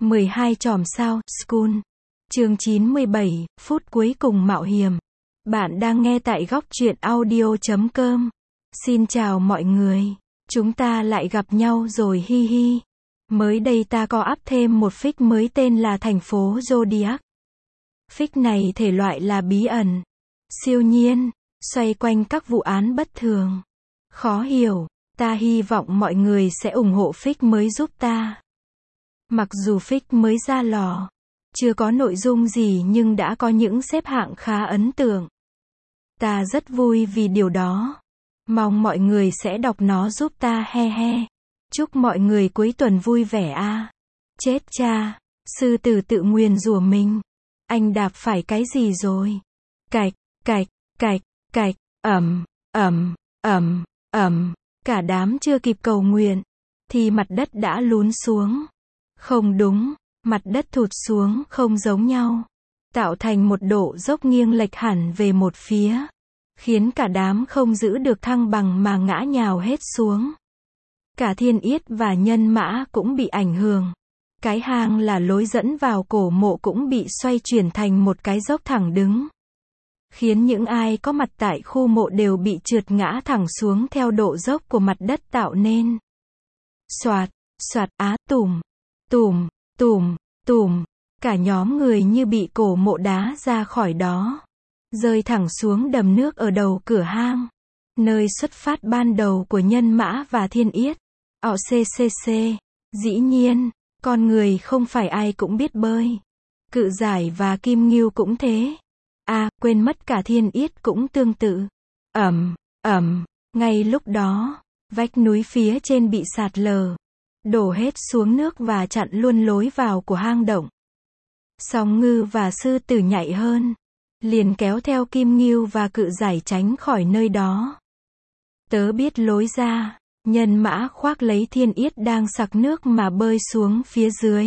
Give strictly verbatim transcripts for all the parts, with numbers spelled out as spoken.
mười hai chòm sao, School. Chương chín mươi bảy, phút cuối cùng mạo hiểm. Bạn đang nghe tại góc truyện audio chấm com. Xin chào mọi người. Chúng ta lại gặp nhau rồi hi hi. Mới đây ta có up thêm một fic mới tên là Thành phố Zodiac. Fic này thể loại là bí ẩn, siêu nhiên, xoay quanh các vụ án bất thường, khó hiểu. Ta hy vọng mọi người sẽ ủng hộ fic mới giúp ta. Mặc dù fic mới ra lò, chưa có nội dung gì nhưng đã có những xếp hạng khá ấn tượng. Ta rất vui vì điều đó. Mong mọi người sẽ đọc nó giúp ta he he. Chúc mọi người cuối tuần vui vẻ a. À. Chết cha, sư tử tự nguyền rủa mình. Anh đạp phải cái gì rồi? Cạch, cạch, cạch, cạch, ầm, ầm, ầm, ầm. Cả đám chưa kịp cầu nguyện, thì mặt đất đã lún xuống. Không đúng, mặt đất thụt xuống không giống nhau. Tạo thành một độ dốc nghiêng lệch hẳn về một phía. Khiến cả đám không giữ được thăng bằng mà ngã nhào hết xuống. Cả Thiên Yết và Nhân Mã cũng bị ảnh hưởng. Cái hang là lối dẫn vào cổ mộ cũng bị xoay chuyển thành một cái dốc thẳng đứng. Khiến những ai có mặt tại khu mộ đều bị trượt ngã thẳng xuống theo độ dốc của mặt đất tạo nên. Soạt, soạt á tùm, tùm, tùm, tùm. Cả nhóm người như bị cổ mộ đá ra khỏi đó. Rơi thẳng xuống đầm nước ở đầu cửa hang. Nơi xuất phát ban đầu của Nhân Mã và Thiên Yết. Ọ ccc. Dĩ nhiên, con người không phải ai cũng biết bơi. Cự Giải và Kim Ngưu cũng thế. À, quên mất cả Thiên Yết cũng tương tự. Ầm, ầm, ngay lúc đó, vách núi phía trên bị sạt lở, đổ hết xuống nước và chặn luôn lối vào của hang động. Song Ngư và Sư Tử nhạy hơn, liền kéo theo Kim Ngưu và Cự Giải tránh khỏi nơi đó. Tớ biết lối ra. Nhân Mã khoác lấy Thiên Yết đang sặc nước mà bơi xuống phía dưới.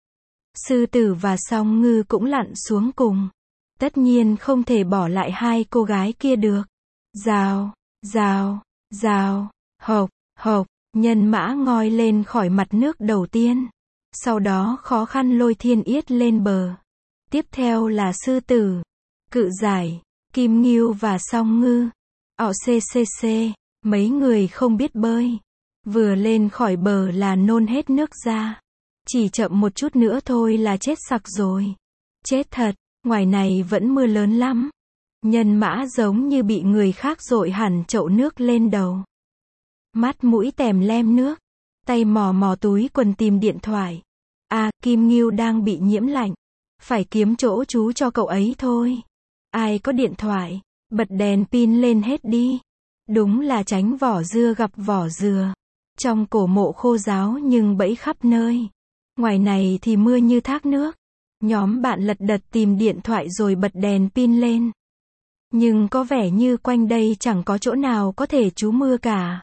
Sư Tử và Song Ngư cũng lặn xuống cùng. Tất nhiên không thể bỏ lại hai cô gái kia được. Rào, rào, rào, hộc, hộc. Nhân Mã ngoi lên khỏi mặt nước đầu tiên. Sau đó khó khăn lôi Thiên Yết lên bờ. Tiếp theo là Sư Tử, Cự Giải, Kim Ngưu và Song Ngư. Ọ ccc. Mấy người không biết bơi. Vừa lên khỏi bờ là nôn hết nước ra. Chỉ chậm một chút nữa thôi là chết sặc rồi. Chết thật, ngoài này vẫn mưa lớn lắm. Nhân Mã giống như bị người khác dội hẳn chậu nước lên đầu. Mắt mũi tèm lem nước. Tay mò mò túi quần tìm điện thoại. À, Kim Ngưu đang bị nhiễm lạnh. Phải kiếm chỗ trú cho cậu ấy thôi. Ai có điện thoại, bật đèn pin lên hết đi. Đúng là tránh vỏ dưa gặp vỏ dừa. Trong cổ mộ khô ráo nhưng bẫy khắp nơi. Ngoài này thì mưa như thác nước. Nhóm bạn lật đật tìm điện thoại rồi bật đèn pin lên. Nhưng có vẻ như quanh đây chẳng có chỗ nào có thể trú mưa cả.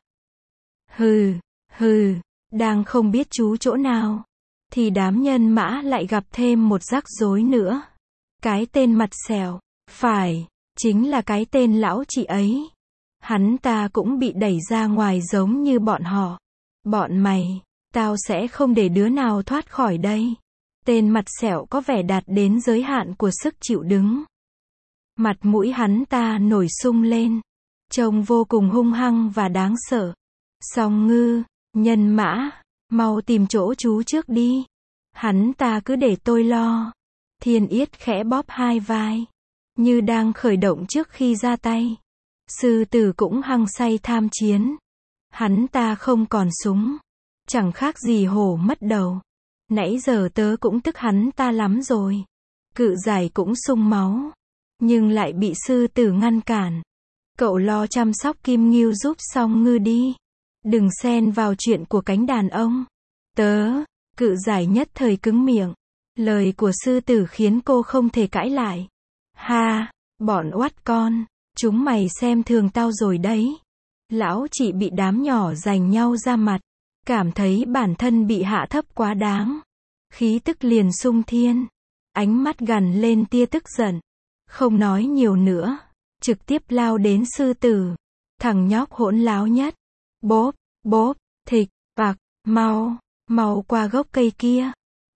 Hừ, hừ, đang không biết trú chỗ nào. Thì đám Nhân Mã lại gặp thêm một rắc rối nữa. Cái tên mặt sẹo. Phải, chính là cái tên lão chị ấy. Hắn ta cũng bị đẩy ra ngoài giống như bọn họ. Bọn mày, tao sẽ không để đứa nào thoát khỏi đây. Tên mặt sẹo có vẻ đạt đến giới hạn của sức chịu đựng. Mặt mũi hắn ta nổi sung lên. Trông vô cùng hung hăng và đáng sợ. Song Ngư, Nhân Mã, mau tìm chỗ trú trước đi. Hắn ta cứ để tôi lo. Thiên Yết khẽ bóp hai vai. Như đang khởi động trước khi ra tay. Sư Tử cũng hăng say tham chiến. Hắn ta không còn súng. Chẳng khác gì hổ mất đầu. Nãy giờ tớ cũng tức hắn ta lắm rồi. Cự Giải cũng sung máu. Nhưng lại bị Sư Tử ngăn cản. Cậu lo chăm sóc Kim Ngưu giúp Song Ngư đi. Đừng xen vào chuyện của cánh đàn ông. Tớ, Cự Giải nhất thời cứng miệng. Lời của Sư Tử khiến cô không thể cãi lại. Ha, bọn oắt con. Chúng mày xem thường tao rồi đấy. Lão chị bị đám nhỏ giành nhau ra mặt. Cảm thấy bản thân bị hạ thấp quá đáng. Khí tức liền sung thiên. Ánh mắt gằn lên tia tức giận. Không nói nhiều nữa. Trực tiếp lao đến Sư Tử. Thằng nhóc hỗn láo nhất. Bốp, bốp, thịch, vạc, mau, mau qua gốc cây kia.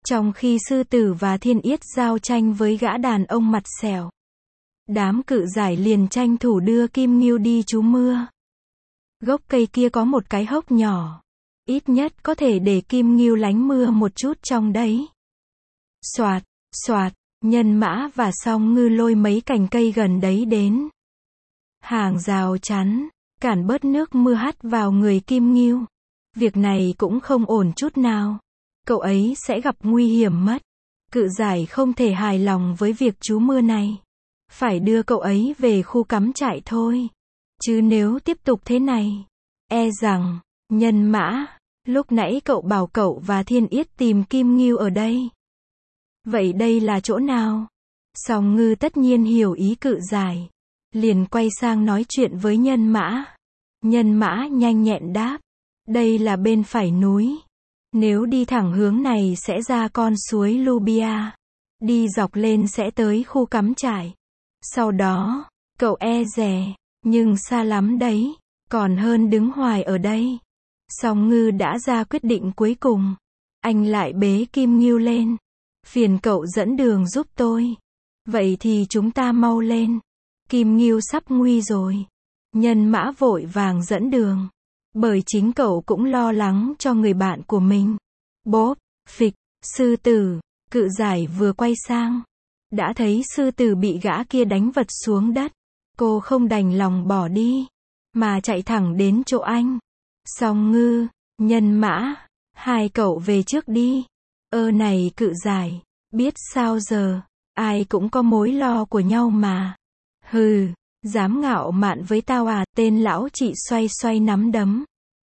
Trong khi sư tử và thiên yết giao tranh với gã đàn ông mặt sẹo, đám cự giải liền tranh thủ đưa Kim Ngưu đi trú mưa. Gốc cây kia có một cái hốc nhỏ, ít nhất có thể để Kim Ngưu lánh mưa một chút trong đấy. Soạt, soạt, Nhân Mã và Song Ngư lôi mấy cành cây gần đấy đến. Hàng rào chắn, cản bớt nước mưa hắt vào người Kim Ngưu. Việc này cũng không ổn chút nào. Cậu ấy sẽ gặp nguy hiểm mất. Cự giải không thể hài lòng với việc trú mưa này. Phải đưa cậu ấy về khu cắm trại thôi. Chứ nếu tiếp tục thế này, e rằng, Nhân Mã, lúc nãy cậu bảo cậu và Thiên Yết tìm Kim Ngưu ở đây. Vậy đây là chỗ nào? Song Ngư tất nhiên hiểu ý cự giải. Liền quay sang nói chuyện với Nhân Mã. Nhân Mã nhanh nhẹn đáp. Đây là bên phải núi. Nếu đi thẳng hướng này sẽ ra con suối Lubia. Đi dọc lên sẽ tới khu cắm trại. Sau đó, cậu e dè, nhưng xa lắm đấy, còn hơn đứng hoài ở đây. Song Ngư đã ra quyết định cuối cùng. Anh lại bế Kim Ngưu lên. Phiền cậu dẫn đường giúp tôi. Vậy thì chúng ta mau lên. Kim Ngưu sắp nguy rồi. Nhân Mã vội vàng dẫn đường. Bởi chính cậu cũng lo lắng cho người bạn của mình. Bốp, phịch, sư tử, cự giải vừa quay sang. Đã thấy sư tử bị gã kia đánh vật xuống đất. Cô không đành lòng bỏ đi, mà chạy thẳng đến chỗ anh. Song Ngư, Nhân Mã, hai cậu về trước đi. Ơ này cự giải, biết sao giờ, ai cũng có mối lo của nhau mà. Hừ, dám ngạo mạn với tao à, tên lão chị xoay xoay nắm đấm.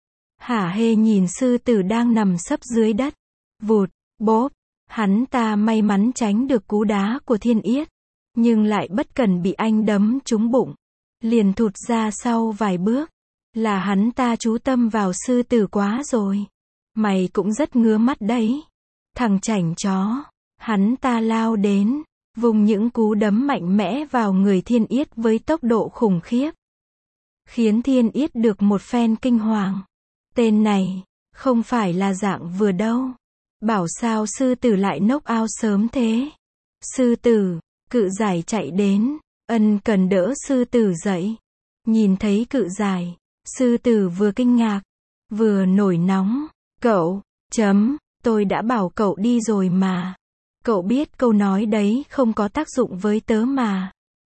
Hả hê nhìn sư tử đang nằm sấp dưới đất. Vụt, bốp, hắn ta may mắn tránh được cú đá của Thiên Yết. Nhưng lại bất cẩn bị anh đấm trúng bụng. Liền thụt ra sau vài bước. Là hắn ta chú tâm vào sư tử quá rồi. Mày cũng rất ngứa mắt đấy. Thằng chảnh chó. Hắn ta lao đến, vùng những cú đấm mạnh mẽ vào người Thiên Yết với tốc độ khủng khiếp. Khiến Thiên Yết được một phen kinh hoàng. Tên này, không phải là dạng vừa đâu. Bảo sao sư tử lại knock out sớm thế. Sư tử, cự giải chạy đến, ân cần đỡ sư tử dậy. Nhìn thấy cự giải, sư tử vừa kinh ngạc, vừa nổi nóng. Cậu, chấm, tôi đã bảo cậu đi rồi mà. Cậu biết câu nói đấy không có tác dụng với tớ mà.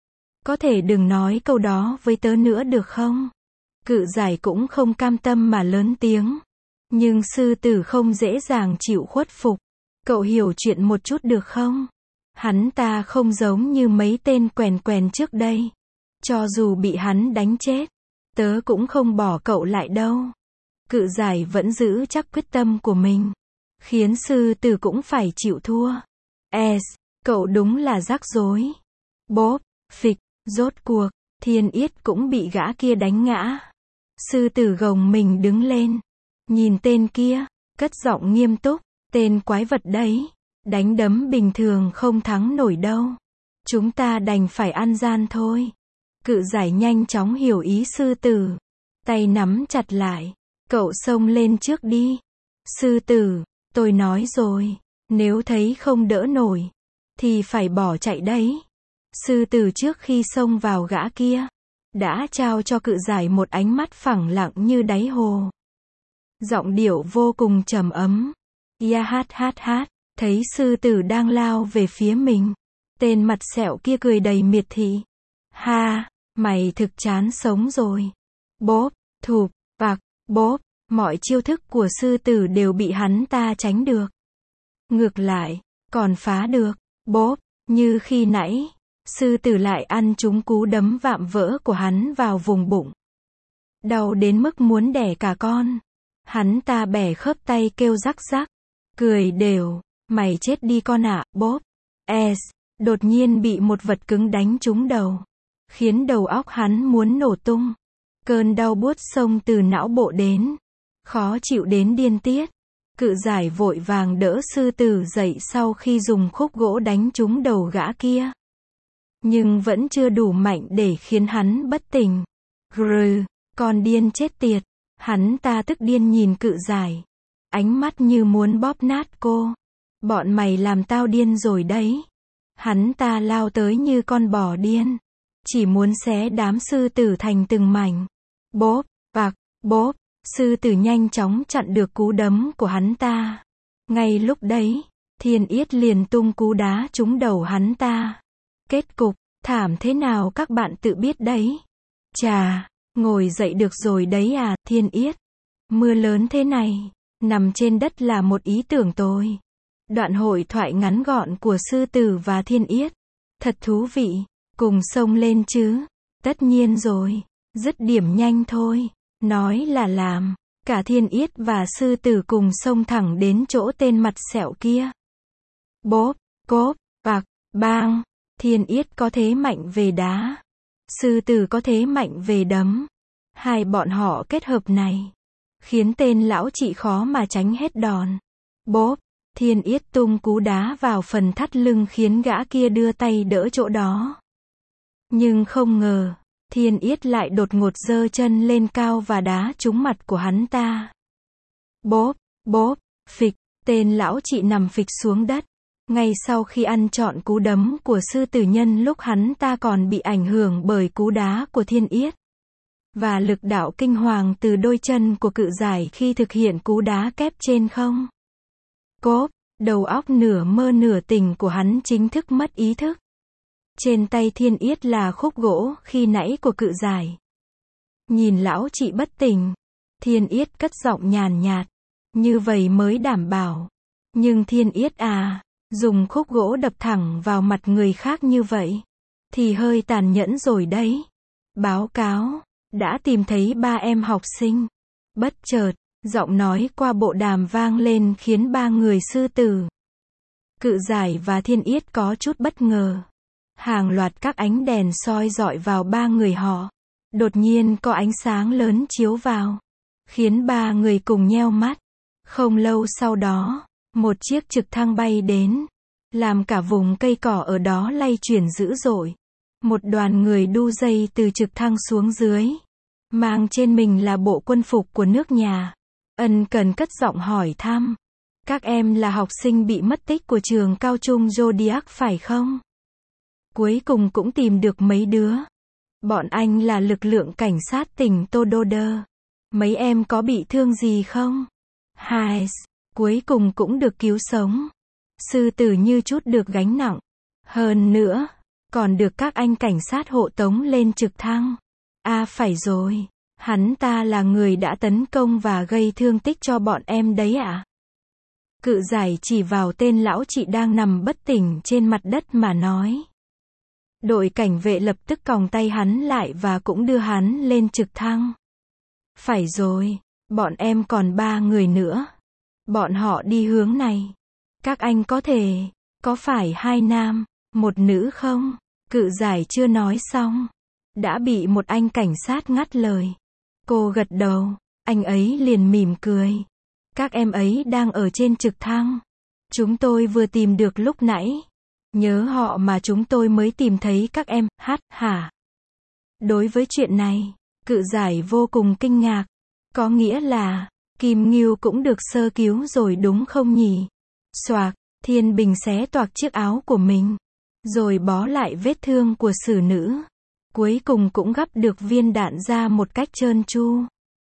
Có thể đừng nói câu đó với tớ nữa được không? Cự giải cũng không cam tâm mà lớn tiếng. Nhưng sư tử không dễ dàng chịu khuất phục. Cậu hiểu chuyện một chút được không? Hắn ta không giống như mấy tên quèn quèn trước đây. Cho dù bị hắn đánh chết, tớ cũng không bỏ cậu lại đâu. Cự giải vẫn giữ chắc quyết tâm của mình. Khiến sư tử cũng phải chịu thua. Es, cậu đúng là rắc rối. Bốp, phịch, rốt cuộc, Thiên Yết cũng bị gã kia đánh ngã. Sư tử gồng mình đứng lên. Nhìn tên kia, cất giọng nghiêm túc. Tên quái vật đấy, đánh đấm bình thường không thắng nổi đâu. Chúng ta đành phải ăn gian thôi. Cự giải nhanh chóng hiểu ý sư tử. Tay nắm chặt lại. Cậu xông lên trước đi. Sư tử, tôi nói rồi. Nếu thấy không đỡ nổi, thì phải bỏ chạy đấy. Sư tử trước khi xông vào gã kia, đã trao cho cự giải một ánh mắt phẳng lặng như đáy hồ. Giọng điệu vô cùng trầm ấm. Ya hát hát hát, thấy sư tử đang lao về phía mình. Tên mặt sẹo kia cười đầy miệt thị. Ha, mày thực chán sống rồi. Bốp, thụp, vạc, bốp, mọi chiêu thức của sư tử đều bị hắn ta tránh được. Ngược lại, còn phá được, bốp, như khi nãy, sư tử lại ăn trúng cú đấm vạm vỡ của hắn vào vùng bụng. Đau đến mức muốn đẻ cả con. Hắn ta bẻ khớp tay kêu rắc rắc, cười đều, mày chết đi con ạ, bốp. Es, đột nhiên bị một vật cứng đánh trúng đầu, khiến đầu óc hắn muốn nổ tung. Cơn đau buốt xông từ não bộ đến, khó chịu đến điên tiết. Cự giải vội vàng đỡ sư tử dậy sau khi dùng khúc gỗ đánh trúng đầu gã kia. Nhưng vẫn chưa đủ mạnh để khiến hắn bất tỉnh. Grừ, con điên chết tiệt. Hắn ta tức điên nhìn cự giải. Ánh mắt như muốn bóp nát cô. Bọn mày làm tao điên rồi đấy. Hắn ta lao tới như con bò điên. Chỉ muốn xé đám sư tử thành từng mảnh. Bốp, vạc, bốp, sư tử nhanh chóng chặn được cú đấm của hắn ta. Ngay lúc đấy, Thiên Yết liền tung cú đá trúng đầu hắn ta. Kết cục, thảm thế nào các bạn tự biết đấy. Chà, ngồi dậy được rồi đấy à, Thiên Yết. Mưa lớn thế này, nằm trên đất là một ý tưởng tồi. Đoạn hội thoại ngắn gọn của sư tử và Thiên Yết. Thật thú vị, cùng xông lên chứ. Tất nhiên rồi, dứt điểm nhanh thôi. Nói là làm, cả Thiên Yết và sư tử cùng xông thẳng đến chỗ tên mặt sẹo kia. Bốp, cốp, vạc, bang. Thiên Yết có thế mạnh về đá. Sư tử có thế mạnh về đấm. Hai bọn họ kết hợp này, khiến tên lão chị khó mà tránh hết đòn. Bốp, Thiên Yết tung cú đá vào phần thắt lưng khiến gã kia đưa tay đỡ chỗ đó. Nhưng không ngờ, Thiên Yết lại đột ngột giơ chân lên cao và đá trúng mặt của hắn ta. Bốp, bốp, phịch, tên lão chị nằm phịch xuống đất. Ngay sau khi ăn trọn cú đấm của sư tử nhân lúc hắn ta còn bị ảnh hưởng bởi cú đá của Thiên Yết. Và lực đạo kinh hoàng từ đôi chân của cự giải khi thực hiện cú đá kép trên không. Cốp, đầu óc nửa mơ nửa tỉnh của hắn chính thức mất ý thức. Trên tay Thiên Yết là khúc gỗ khi nãy của cự giải. Nhìn lão chị bất tỉnh, Thiên Yết cất giọng nhàn nhạt. Như vậy mới đảm bảo. Nhưng Thiên Yết à, dùng khúc gỗ đập thẳng vào mặt người khác như vậy, thì hơi tàn nhẫn rồi đấy. Báo cáo, đã tìm thấy ba em học sinh. Bất chợt, giọng nói qua bộ đàm vang lên khiến ba người sư tử, cự giải và Thiên Yết có chút bất ngờ. Hàng loạt các ánh đèn soi rọi vào ba người họ. Đột nhiên có ánh sáng lớn chiếu vào, khiến ba người cùng nheo mắt. Không lâu sau đó, một chiếc trực thăng bay đến, làm cả vùng cây cỏ ở đó lay chuyển dữ dội. Một đoàn người đu dây từ trực thăng xuống dưới, mang trên mình là bộ quân phục của nước nhà. Ân cần cất giọng hỏi thăm. Các em là học sinh bị mất tích của trường cao trung Zodiac phải không? Cuối cùng cũng tìm được mấy đứa. Bọn anh là lực lượng cảnh sát tỉnh Tododer. Mấy em có bị thương gì không? Hai, cuối cùng cũng được cứu sống. Sư tử như chút được gánh nặng. Hơn nữa, còn được các anh cảnh sát hộ tống lên trực thăng. À phải rồi, hắn ta là người đã tấn công và gây thương tích cho bọn em đấy ạ. À? Cự giải chỉ vào tên lão chị đang nằm bất tỉnh trên mặt đất mà nói. Đội cảnh vệ lập tức còng tay hắn lại và cũng đưa hắn lên trực thăng. Phải rồi, bọn em còn ba người nữa. Bọn họ đi hướng này. Các anh có thể, có phải hai nam, một nữ không? Cự giải chưa nói xong, đã bị một anh cảnh sát ngắt lời. Cô gật đầu, anh ấy liền mỉm cười. Các em ấy đang ở trên trực thăng. Chúng tôi vừa tìm được lúc nãy. Nhớ họ mà chúng tôi mới tìm thấy các em, hát, hả? Đối với chuyện này, cự giải vô cùng kinh ngạc. Có nghĩa là, Kim Ngưu cũng được sơ cứu rồi đúng không nhỉ? Xoạc, Thiên Bình xé toạc chiếc áo của mình, rồi bó lại vết thương của xử nữ. Cuối cùng cũng gắp được viên đạn ra một cách trơn tru.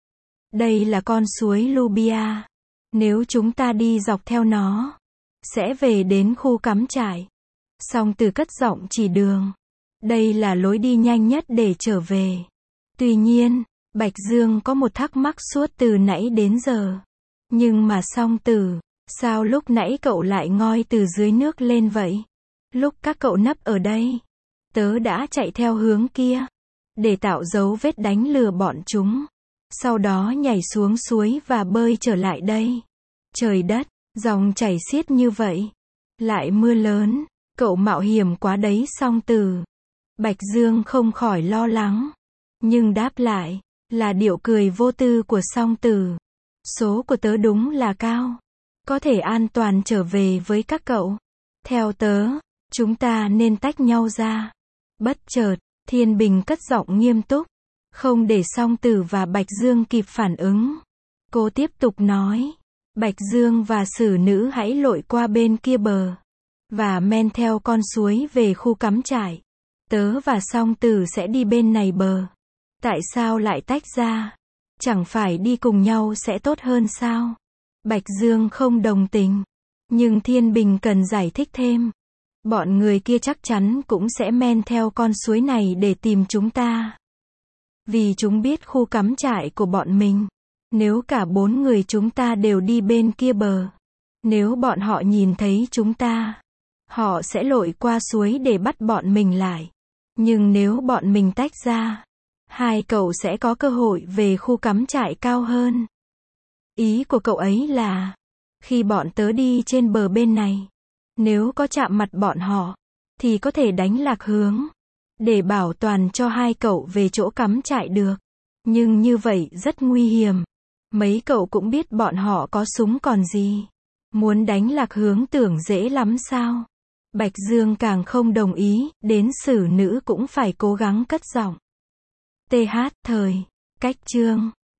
Đây là con suối Lubia. Nếu chúng ta đi dọc theo nó, sẽ về đến khu cắm trại. Song Từ cất giọng chỉ đường. Đây là lối đi nhanh nhất để trở về. Tuy nhiên, Bạch Dương có một thắc mắc suốt từ nãy đến giờ. Nhưng mà Song Tử, sao lúc nãy cậu lại ngoi từ dưới nước lên vậy? Lúc các cậu nấp ở đây, tớ đã chạy theo hướng kia, để tạo dấu vết đánh lừa bọn chúng. Sau đó nhảy xuống suối và bơi trở lại đây. Trời đất, dòng chảy xiết như vậy. Lại mưa lớn, cậu mạo hiểm quá đấy Song Tử. Bạch Dương không khỏi lo lắng. Nhưng đáp lại, là điệu cười vô tư của Song Tử. Số của tớ đúng là cao. Có thể an toàn trở về với các cậu. Theo tớ, chúng ta nên tách nhau ra. Bất chợt, Thiên Bình cất giọng nghiêm túc. Không để Song Tử và Bạch Dương kịp phản ứng. Cô tiếp tục nói. Bạch Dương và Sử Nữ hãy lội qua bên kia bờ, và men theo con suối về khu cắm trại. Tớ và Song Tử sẽ đi bên này bờ. Tại sao lại tách ra? Chẳng phải đi cùng nhau sẽ tốt hơn sao? Bạch Dương không đồng tình. Nhưng Thiên Bình cần giải thích thêm. Bọn người kia chắc chắn cũng sẽ men theo con suối này để tìm chúng ta. Vì chúng biết khu cắm trại của bọn mình. Nếu cả bốn người chúng ta đều đi bên kia bờ, nếu bọn họ nhìn thấy chúng ta, họ sẽ lội qua suối để bắt bọn mình lại. Nhưng nếu bọn mình tách ra, hai cậu sẽ có cơ hội về khu cắm trại cao hơn. Ý của cậu ấy là, khi bọn tớ đi trên bờ bên này, nếu có chạm mặt bọn họ, thì có thể đánh lạc hướng, để bảo toàn cho hai cậu về chỗ cắm trại được. Nhưng như vậy rất nguy hiểm. Mấy cậu cũng biết bọn họ có súng còn gì. Muốn đánh lạc hướng tưởng dễ lắm sao? Bạch Dương càng không đồng ý, đến Sử Nữ cũng phải cố gắng cất giọng. Th thời, cách chương